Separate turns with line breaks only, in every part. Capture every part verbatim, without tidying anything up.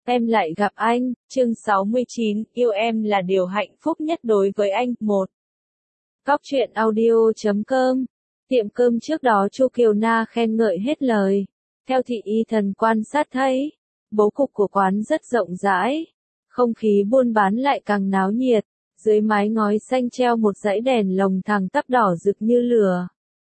Em lại gặp anh, chương sáu mươi chín, yêu em là điều hạnh phúc nhất đối với anh. một. Cóc truyện audio chấm com. Tiệm cơm trước đó Chu Kiều Na khen ngợi hết lời. Theo thị y thần quan sát thấy, bố cục của quán rất rộng rãi. Không khí buôn bán lại càng náo nhiệt. Dưới mái ngói xanh treo một dãy đèn lồng thẳng tắp đỏ rực như lửa.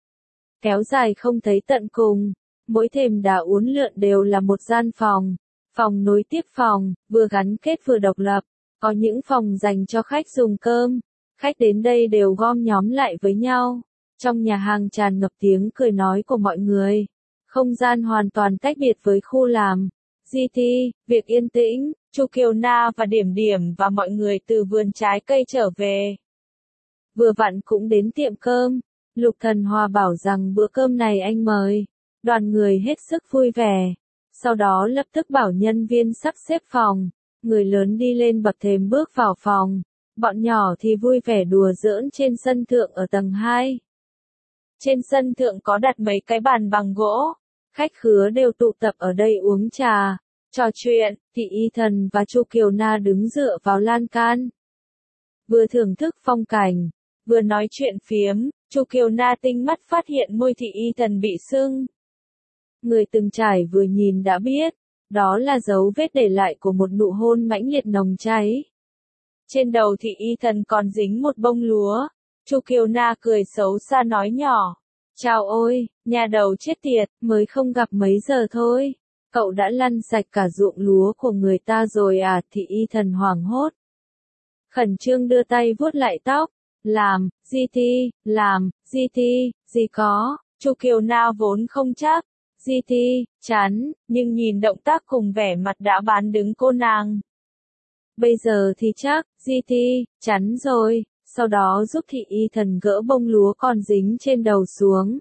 Kéo dài không thấy tận cùng. Mỗi thềm đá uốn lượn đều là một gian phòng. Phòng nối tiếp phòng, vừa gắn kết vừa độc lập. Có những phòng dành cho khách dùng cơm. Khách đến đây đều gom nhóm lại với nhau. Trong nhà hàng tràn ngập tiếng cười nói của mọi người. Không gian hoàn toàn tách biệt với khu làm. giê tê, việc yên tĩnh, Chu Kiều Na và Điểm Điểm và mọi người từ vườn trái cây trở về. Vừa vặn cũng đến tiệm cơm. Lục Thần Hòa bảo rằng bữa cơm này anh mời. Đoàn người hết sức vui vẻ. Sau đó lập tức bảo nhân viên sắp xếp phòng. Người lớn đi lên bậc thềm bước vào phòng. Bọn nhỏ thì vui vẻ đùa giỡn trên sân thượng ở tầng hai. Trên sân thượng có đặt mấy cái bàn bằng gỗ. Khách khứa đều tụ tập ở đây uống trà, trò chuyện. Thị y thần và Chu Kiều Na đứng dựa vào lan can. Vừa thưởng thức phong cảnh, vừa nói chuyện phiếm. Chu Kiều Na tinh mắt phát hiện môi thị y thần bị sưng. Người từng trải vừa nhìn đã biết, đó là dấu vết để lại của một nụ hôn mãnh liệt nồng cháy. Trên đầu thị y thần còn dính một bông lúa. Chu Kiều Na cười xấu xa nói nhỏ. Chào ôi, nhà đầu chết tiệt, mới không gặp mấy giờ thôi. Cậu đã lăn sạch cả ruộng lúa của người ta rồi à? Thị y thần hoảng hốt. Khẩn trương đưa tay vuốt lại tóc. Làm, giê tê, làm, giê tê, gì có. Chu Kiều Na vốn không chắc. giê tê, chán, nhưng nhìn động tác cùng vẻ mặt đã bán đứng cô nàng. Bây giờ thì chắc, giê tê, chán rồi, sau đó giúp thị y thần gỡ bông lúa còn dính trên đầu xuống.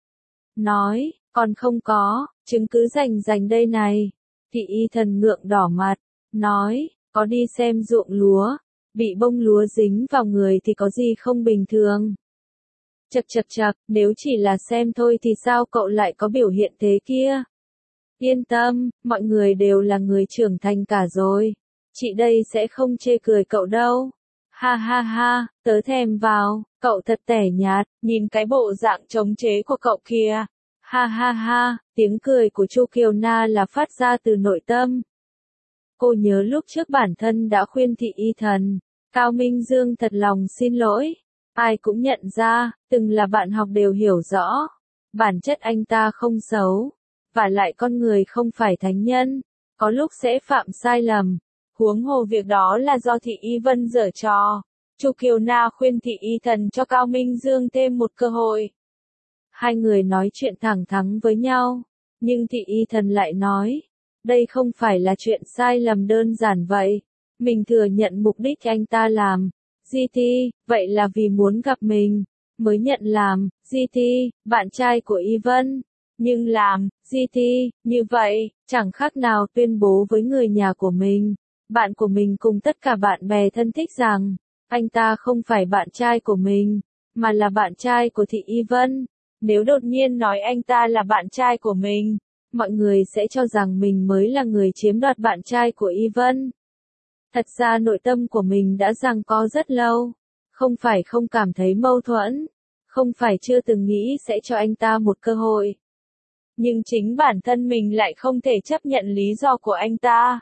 Nói, còn không có, chứng cứ rành rành đây này. Thị y thần ngượng đỏ mặt, nói, có đi xem ruộng lúa, bị bông lúa dính vào người thì có gì không bình thường. Chậc chậc chậc, nếu chỉ là xem thôi thì sao cậu lại có biểu hiện thế kia? Yên tâm, mọi người đều là người trưởng thành cả rồi. Chị đây sẽ không chê cười cậu đâu. Ha ha ha, tớ thèm vào, cậu thật tẻ nhạt, nhìn cái bộ dạng chống chế của cậu kìa. Ha ha ha, tiếng cười của Chu Kiều Na là phát ra từ nội tâm. Cô nhớ lúc trước bản thân đã khuyên thị y thần. Cao Minh Dương thật lòng xin lỗi. Ai cũng nhận ra, từng là bạn học đều hiểu rõ. Bản chất anh ta không xấu. Và lại con người không phải thánh nhân. Có lúc sẽ phạm sai lầm. Huống hồ việc đó là do thị y Vân giở trò. Chu Kiều Na khuyên thị y thần cho Cao Minh Dương thêm một cơ hội. Hai người nói chuyện thẳng thắn với nhau. Nhưng thị y thần lại nói. Đây không phải là chuyện sai lầm đơn giản vậy. Mình thừa nhận mục đích anh ta làm. giê tê, vậy là vì muốn gặp mình, mới nhận làm, giê tê, bạn trai của Y Vân. Nhưng làm, giê tê, như vậy, chẳng khác nào tuyên bố với người nhà của mình, bạn của mình cùng tất cả bạn bè thân thích rằng, anh ta không phải bạn trai của mình, mà là bạn trai của thị Y Vân. Nếu đột nhiên nói anh ta là bạn trai của mình, mọi người sẽ cho rằng mình mới là người chiếm đoạt bạn trai của Y Vân. Thật ra nội tâm của mình đã giằng co rất lâu. Không phải không cảm thấy mâu thuẫn. Không phải chưa từng nghĩ sẽ cho anh ta một cơ hội. Nhưng chính bản thân mình lại không thể chấp nhận lý do của anh ta.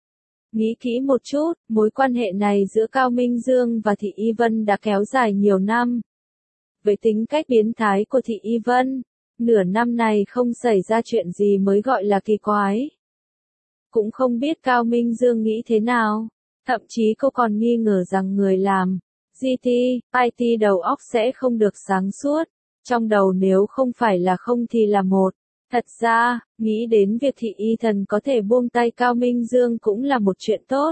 Nghĩ kỹ một chút, mối quan hệ này giữa Cao Minh Dương và thị y Vân đã kéo dài nhiều năm. Với tính cách biến thái của thị y Vân, nửa năm này không xảy ra chuyện gì mới gọi là kỳ quái. Cũng không biết Cao Minh Dương nghĩ thế nào. Thậm chí cô còn nghi ngờ rằng người làm giê tê, i tê đầu óc sẽ không được sáng suốt. Trong đầu nếu không phải là không thì là một. Thật ra, nghĩ đến việc thị y thần có thể buông tay Cao Minh Dương cũng là một chuyện tốt.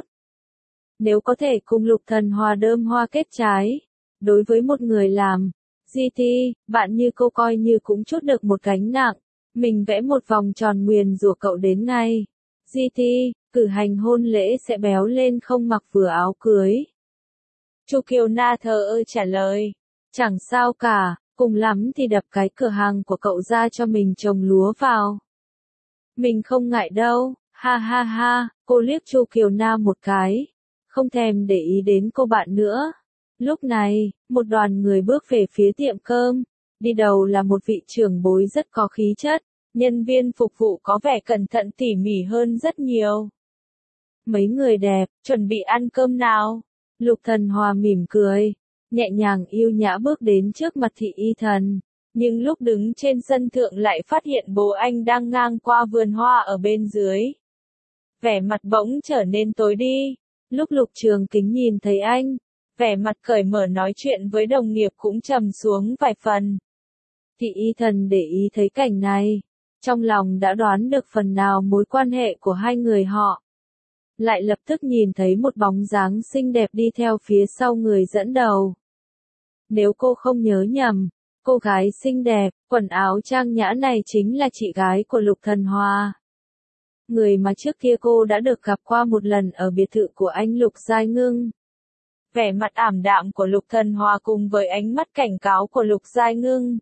Nếu có thể cùng Lục Thần Hòa đơm hoa kết trái. Đối với một người làm giê tê, bạn như cô coi như cũng trút được một gánh nặng. Mình vẽ một vòng tròn nguyền rủa cậu đến ngay. giê tê, cử hành hôn lễ sẽ béo lên không mặc vừa áo cưới. Chu Kiều Na thờ ơ trả lời. Chẳng sao cả, cùng lắm thì đập cái cửa hàng của cậu ra cho mình trồng lúa vào. Mình không ngại đâu, Ha ha ha, cô liếc Chu Kiều Na một cái, không thèm để ý đến cô bạn nữa. Lúc này, một đoàn người bước về phía tiệm cơm, đi đầu là một vị trưởng bối rất có khí chất, nhân viên phục vụ có vẻ cẩn thận tỉ mỉ hơn rất nhiều. Mấy người đẹp, chuẩn bị ăn cơm nào? Lục Thần Hòa mỉm cười, nhẹ nhàng yêu nhã bước đến trước mặt Thị Y Thần, nhưng lúc đứng trên sân thượng lại phát hiện bố anh đang ngang qua vườn hoa ở bên dưới. Vẻ mặt bỗng trở nên tối đi, lúc Lục Trường Kính nhìn thấy anh, vẻ mặt cởi mở nói chuyện với đồng nghiệp cũng trầm xuống vài phần. Thị Y Thần để ý thấy cảnh này, trong lòng đã đoán được phần nào mối quan hệ của hai người họ. Lại lập tức nhìn thấy một bóng dáng xinh đẹp đi theo phía sau người dẫn đầu. Nếu cô không nhớ nhầm, cô gái xinh đẹp, quần áo trang nhã này chính là chị gái của Lục Thần Hòa. Người mà trước kia cô đã được gặp qua một lần ở biệt thự của anh Lục Giai Ngưng. Vẻ mặt ảm đạm của Lục Thần Hòa cùng với ánh mắt cảnh cáo của Lục Giai Ngưng.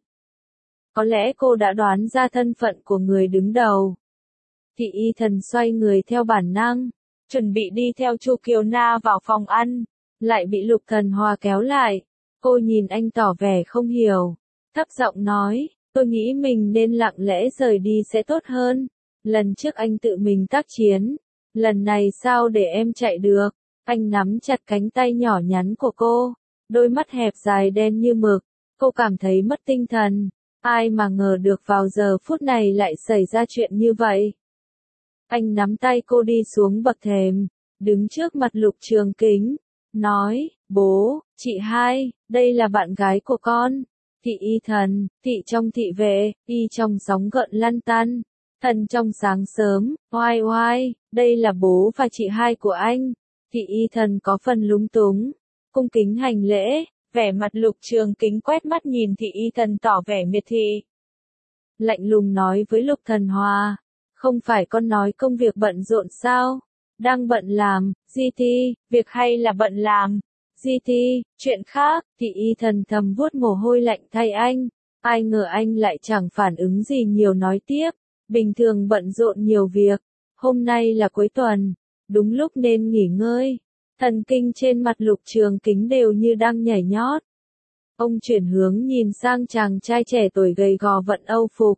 Có lẽ cô đã đoán ra thân phận của người đứng đầu. Thị Y Thần xoay người theo bản năng, chuẩn bị đi theo Chu Kiều Na vào phòng ăn, lại bị Lục Thần Hòa kéo lại. Cô nhìn anh tỏ vẻ không hiểu, thấp giọng nói, tôi nghĩ mình nên lặng lẽ rời đi sẽ tốt hơn. Lần trước anh tự mình tác chiến, lần này sao để em chạy được? Anh nắm chặt cánh tay nhỏ nhắn của cô, đôi mắt hẹp dài đen như mực, cô cảm thấy mất tinh thần. Ai mà ngờ được vào giờ phút này lại xảy ra chuyện như vậy. Anh nắm tay cô đi xuống bậc thềm, đứng trước mặt Lục Trường Kính, nói, bố, chị hai, đây là bạn gái của con. Thị Y Thần, thị trong thị vệ, y trong sóng gợn lăn tăn, thần trong sáng sớm, oai oai, đây là bố và chị hai của anh. Thị Y Thần có phần lúng túng, cung kính hành lễ, vẻ mặt Lục Trường Kính quét mắt nhìn Thị Y Thần tỏ vẻ miệt thị. Lạnh lùng nói với Lục Thần Hòa, không phải con nói công việc bận rộn sao? Đang bận làm, giê tê, việc hay là bận làm? giê tê, chuyện khác. Thị Y Thần thầm vuốt mồ hôi lạnh thay anh, ai ngờ anh lại chẳng phản ứng gì nhiều nói tiếp, bình thường bận rộn nhiều việc, hôm nay là cuối tuần, đúng lúc nên nghỉ ngơi. Thần kinh trên mặt Lục Trường Kính đều như đang nhảy nhót. Ông chuyển hướng nhìn sang chàng trai trẻ tuổi gầy gò vận âu phục,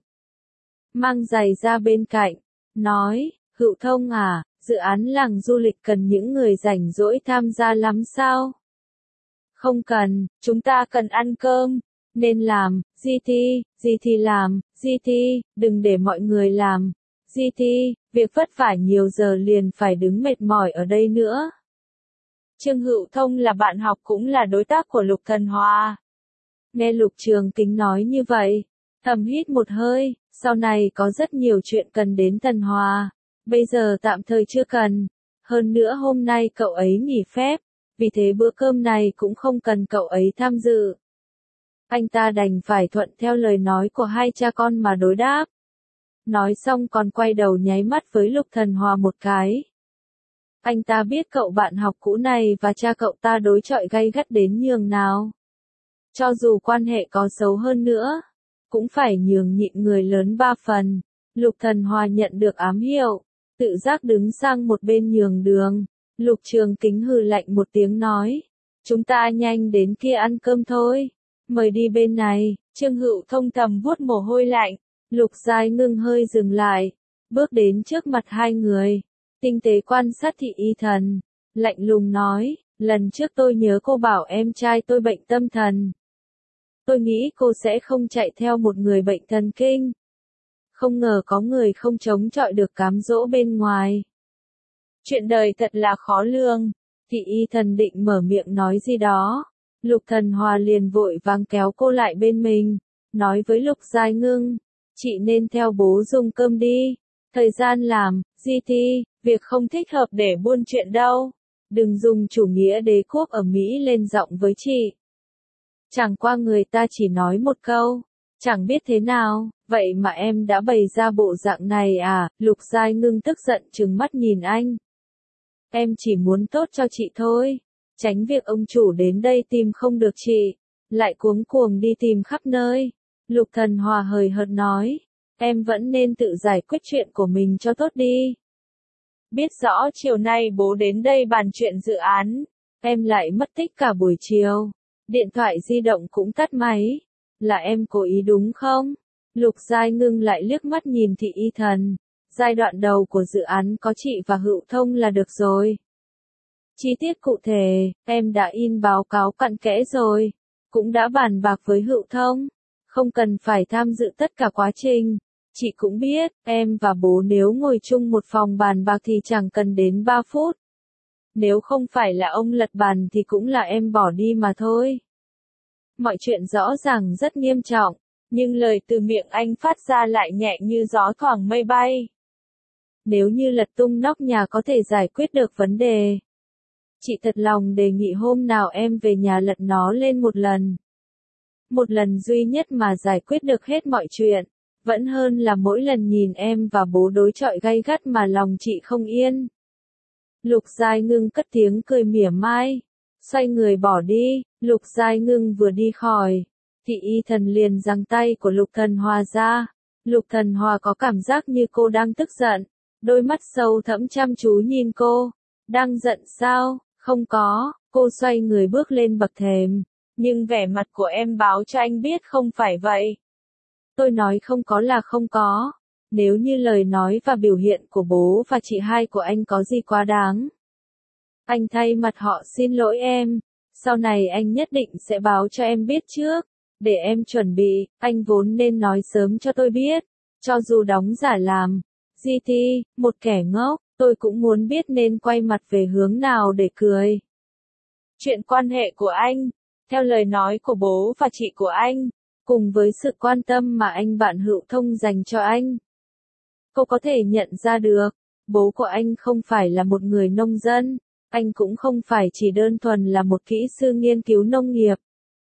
mang giày ra bên cạnh, nói, Hữu Thông à, dự án làng du lịch cần những người rảnh rỗi tham gia lắm sao? Không cần, chúng ta cần ăn cơm, nên làm, giê tê, giê tê làm, giê tê, đừng để mọi người làm, giê tê, việc vất vả nhiều giờ liền phải đứng mệt mỏi ở đây nữa. Trương Hữu Thông là bạn học cũng là đối tác của Lục Thần Hòa. Nghe Lục Trường Kính nói như vậy, thầm hít một hơi, sau này có rất nhiều chuyện cần đến Thần Hòa, bây giờ tạm thời chưa cần, hơn nữa hôm nay cậu ấy nghỉ phép, vì thế bữa cơm này cũng không cần cậu ấy tham dự. Anh ta đành phải thuận theo lời nói của hai cha con mà đối đáp. Nói xong còn quay đầu nháy mắt với Lục Thần Hòa một cái. Anh ta biết cậu bạn học cũ này và cha cậu ta đối chọi gay gắt đến nhường nào. Cho dù quan hệ có xấu hơn nữa, cũng phải nhường nhịn người lớn ba phần. Lục Thần Hòa nhận được ám hiệu, tự giác đứng sang một bên nhường đường. Lục Trường Kính hừ lạnh một tiếng nói, chúng ta nhanh đến kia ăn cơm thôi, mời đi bên này. Trương Hữu Thông thầm vuốt mồ hôi lạnh, Lục Giai Ngưng hơi dừng lại, bước đến trước mặt hai người, tinh tế quan sát Thị Y Thần, lạnh lùng nói, lần trước tôi nhớ cô bảo em trai tôi bệnh tâm thần. Tôi nghĩ cô sẽ không chạy theo một người bệnh thần kinh. Không ngờ có người không chống chọi được cám dỗ bên ngoài. Chuyện đời thật là khó lường. Thị Y Thần định mở miệng nói gì đó, Lục Thần Hòa liền vội vàng kéo cô lại bên mình, nói với Lục Giai Ngưng, chị nên theo bố dùng cơm đi, thời gian làm, giê tê, việc không thích hợp để buôn chuyện đâu, đừng dùng chủ nghĩa đế quốc ở Mỹ lên giọng với chị. Chẳng qua người ta chỉ nói một câu, chẳng biết thế nào, vậy mà em đã bày ra bộ dạng này à? Lục Giai Ngưng tức giận trừng mắt nhìn anh. Em chỉ muốn tốt cho chị thôi, tránh việc ông chủ đến đây tìm không được chị, lại cuống cuồng đi tìm khắp nơi. Lục Thần Hòa hời hợt nói, em vẫn nên tự giải quyết chuyện của mình cho tốt đi. biết rõ chiều nay bố đến đây bàn chuyện dự án, em lại mất tích cả buổi chiều. Điện thoại di động cũng tắt máy. Là em cố ý đúng không? Lục Giai Ngưng lại liếc mắt nhìn Thị Y Thần. Giai đoạn đầu của dự án có chị và Hữu Thông là được rồi. Chi tiết cụ thể, em đã in báo cáo cặn kẽ rồi. Cũng đã bàn bạc với Hữu Thông. Không cần phải tham dự tất cả quá trình. Chị cũng biết, em và bố nếu ngồi chung một phòng bàn bạc thì chẳng cần đến ba phút. Nếu không phải là ông lật bàn thì cũng là em bỏ đi mà thôi. Mọi chuyện rõ ràng rất nghiêm trọng, nhưng lời từ miệng anh phát ra lại nhẹ như gió thoảng mây bay. Nếu như lật tung nóc nhà có thể giải quyết được vấn đề. Chị thật lòng đề nghị hôm nào em về nhà lật nó lên một lần. Một lần duy nhất mà giải quyết được hết mọi chuyện. Vẫn hơn là mỗi lần nhìn em và bố đối chọi gay gắt mà lòng chị không yên. Lục Giai Ngưng cất tiếng cười mỉa mai. Xoay người bỏ đi, Lục Giai Ngưng vừa đi khỏi. Thị Y Thần liền giằng tay của Lục Thần Hòa ra. Lục Thần Hòa có cảm giác như cô đang tức giận. Đôi mắt sâu thẫm chăm chú nhìn cô. Đang giận sao? Không có, cô xoay người bước lên bậc thềm. Nhưng vẻ mặt của em báo cho anh biết không phải vậy. Tôi nói không có là không có. Nếu như lời nói và biểu hiện của bố và chị hai của anh có gì quá đáng. Anh thay mặt họ xin lỗi em. Sau này anh nhất định sẽ báo cho em biết trước. Để em chuẩn bị, anh vốn nên nói sớm cho tôi biết. Cho dù đóng giả làm. giê tê, một kẻ ngốc, tôi cũng muốn biết nên quay mặt về hướng nào để cười. Chuyện quan hệ của anh, theo lời nói của bố và chị của anh, cùng với sự quan tâm mà anh bạn Hữu Thông dành cho anh. Cô có thể nhận ra được, bố của anh không phải là một người nông dân, anh cũng không phải chỉ đơn thuần là một kỹ sư nghiên cứu nông nghiệp.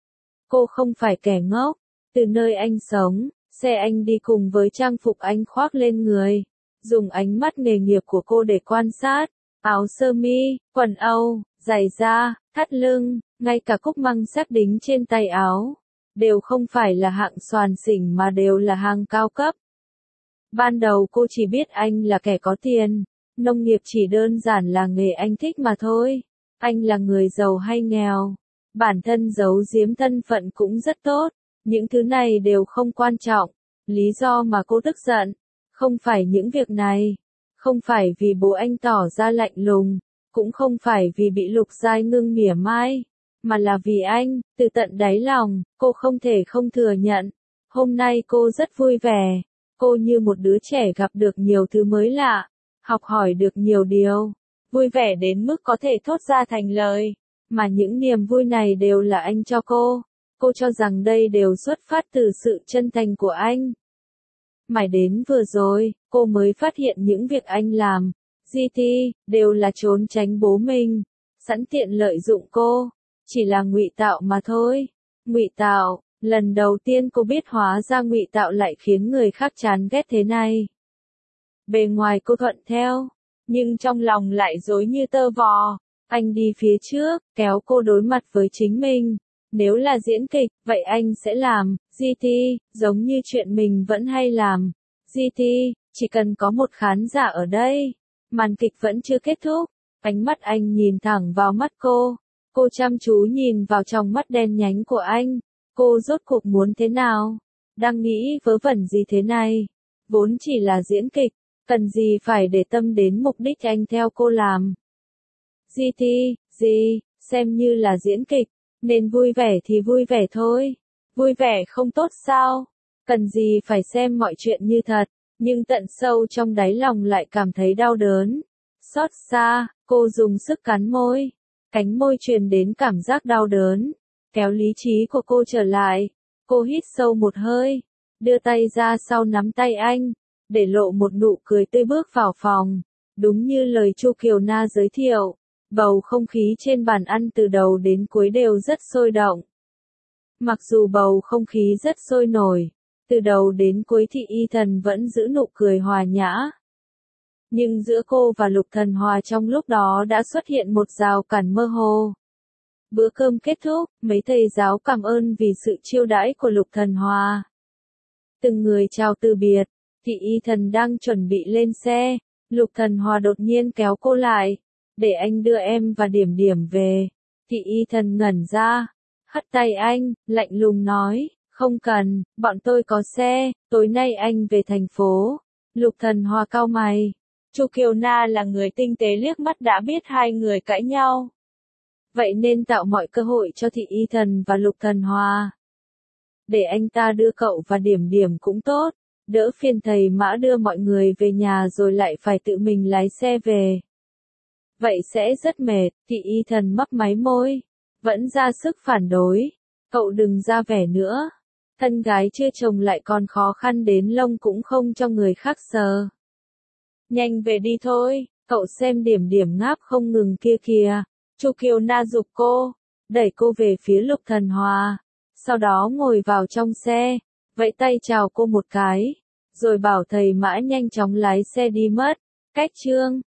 Cô không phải kẻ ngốc, từ nơi anh sống, xe anh đi cùng với trang phục anh khoác lên người, dùng ánh mắt nghề nghiệp của cô để quan sát, áo sơ mi, quần âu, giày da, thắt lưng, ngay cả cúc măng sắc đính trên tay áo, đều không phải là hạng xoàn xỉnh mà đều là hàng cao cấp. Ban đầu cô chỉ biết anh là kẻ có tiền, nông nghiệp chỉ đơn giản là nghề anh thích mà thôi. Anh là người giàu hay nghèo, bản thân giấu giếm thân phận cũng rất tốt, những thứ này đều không quan trọng. Lý do mà cô tức giận, không phải những việc này, không phải vì bố anh tỏ ra lạnh lùng, cũng không phải vì bị Lục Giai Ngưng mỉa mai, mà là vì anh, từ tận đáy lòng, cô không thể không thừa nhận. Hôm nay cô rất vui vẻ, cô như một đứa trẻ gặp được nhiều thứ mới lạ, học hỏi được nhiều điều, vui vẻ đến mức có thể thốt ra thành lời, mà những niềm vui này đều là anh cho cô. Cô cho rằng đây đều xuất phát từ sự chân thành của anh. Mãi đến vừa rồi, cô mới phát hiện những việc anh làm, giê tê, đều là trốn tránh bố mình, sẵn tiện lợi dụng cô, chỉ là ngụy tạo mà thôi. Ngụy tạo, lần đầu tiên cô biết hóa ra ngụy tạo lại khiến người khác chán ghét thế này. Bề ngoài cô thuận theo, nhưng trong lòng lại rối như tơ vò. Anh đi phía trước, kéo cô đối mặt với chính mình. Nếu là diễn kịch, vậy anh sẽ làm, giê tê, giống như chuyện mình vẫn hay làm. giê tê, chỉ cần có một khán giả ở đây. Màn kịch vẫn chưa kết thúc. Ánh mắt anh nhìn thẳng vào mắt cô. Cô chăm chú nhìn vào trong mắt đen nhánh của anh. Cô rốt cuộc muốn thế nào? Đang nghĩ vớ vẩn gì thế này? Vốn chỉ là diễn kịch, cần gì phải để tâm đến mục đích anh theo cô làm. giê tê, gì, xem như là diễn kịch. Nên vui vẻ thì vui vẻ thôi. Vui vẻ không tốt sao? Cần gì phải xem mọi chuyện như thật. Nhưng tận sâu trong đáy lòng lại cảm thấy đau đớn. Xót xa, cô dùng sức cắn môi. Cánh môi truyền đến cảm giác đau đớn. Kéo lý trí của cô trở lại. Cô hít sâu một hơi. Đưa tay ra sau nắm tay anh. Để lộ một nụ cười tươi bước vào phòng. Đúng như lời Chu Kiều Na giới thiệu. Bầu không khí trên bàn ăn từ đầu đến cuối đều rất sôi động. Mặc dù bầu không khí rất sôi nổi, từ đầu đến cuối Thị Y Thần vẫn giữ nụ cười hòa nhã. Nhưng giữa cô và Lục Thần Hòa trong lúc đó đã xuất hiện một rào cản mơ hồ. Bữa cơm kết thúc, mấy thầy giáo cảm ơn vì sự chiêu đãi của Lục Thần Hòa. Từng người chào từ biệt, Thị Y Thần đang chuẩn bị lên xe, Lục Thần Hòa đột nhiên kéo cô lại. Để anh đưa em và Điểm Điểm về. Thị Y Thần ngẩn ra. Hất tay anh, lạnh lùng nói. Không cần, bọn tôi có xe, tối nay anh về thành phố. Lục Thần Hòa cau mày. Chu Kiều Na là người tinh tế liếc mắt đã biết hai người cãi nhau. Vậy nên tạo mọi cơ hội cho Thị Y Thần và Lục Thần Hòa. Để anh ta đưa cậu và Điểm Điểm cũng tốt, đỡ phiền thầy Mã đưa mọi người về nhà rồi lại phải tự mình lái xe về. Vậy sẽ rất mệt, Thị Y Thần mấp máy môi, vẫn ra sức phản đối. Cậu đừng ra vẻ nữa. Thân gái chưa chồng lại còn khó khăn đến lông cũng không cho người khác sờ. Nhanh về đi thôi, cậu xem Điểm Điểm ngáp không ngừng kia kìa. Chu Kiều Na giục cô, đẩy cô về phía Lục Thần Hòa, sau đó ngồi vào trong xe, vẫy tay chào cô một cái, rồi bảo thầy Mã nhanh chóng lái xe đi mất. Cách chương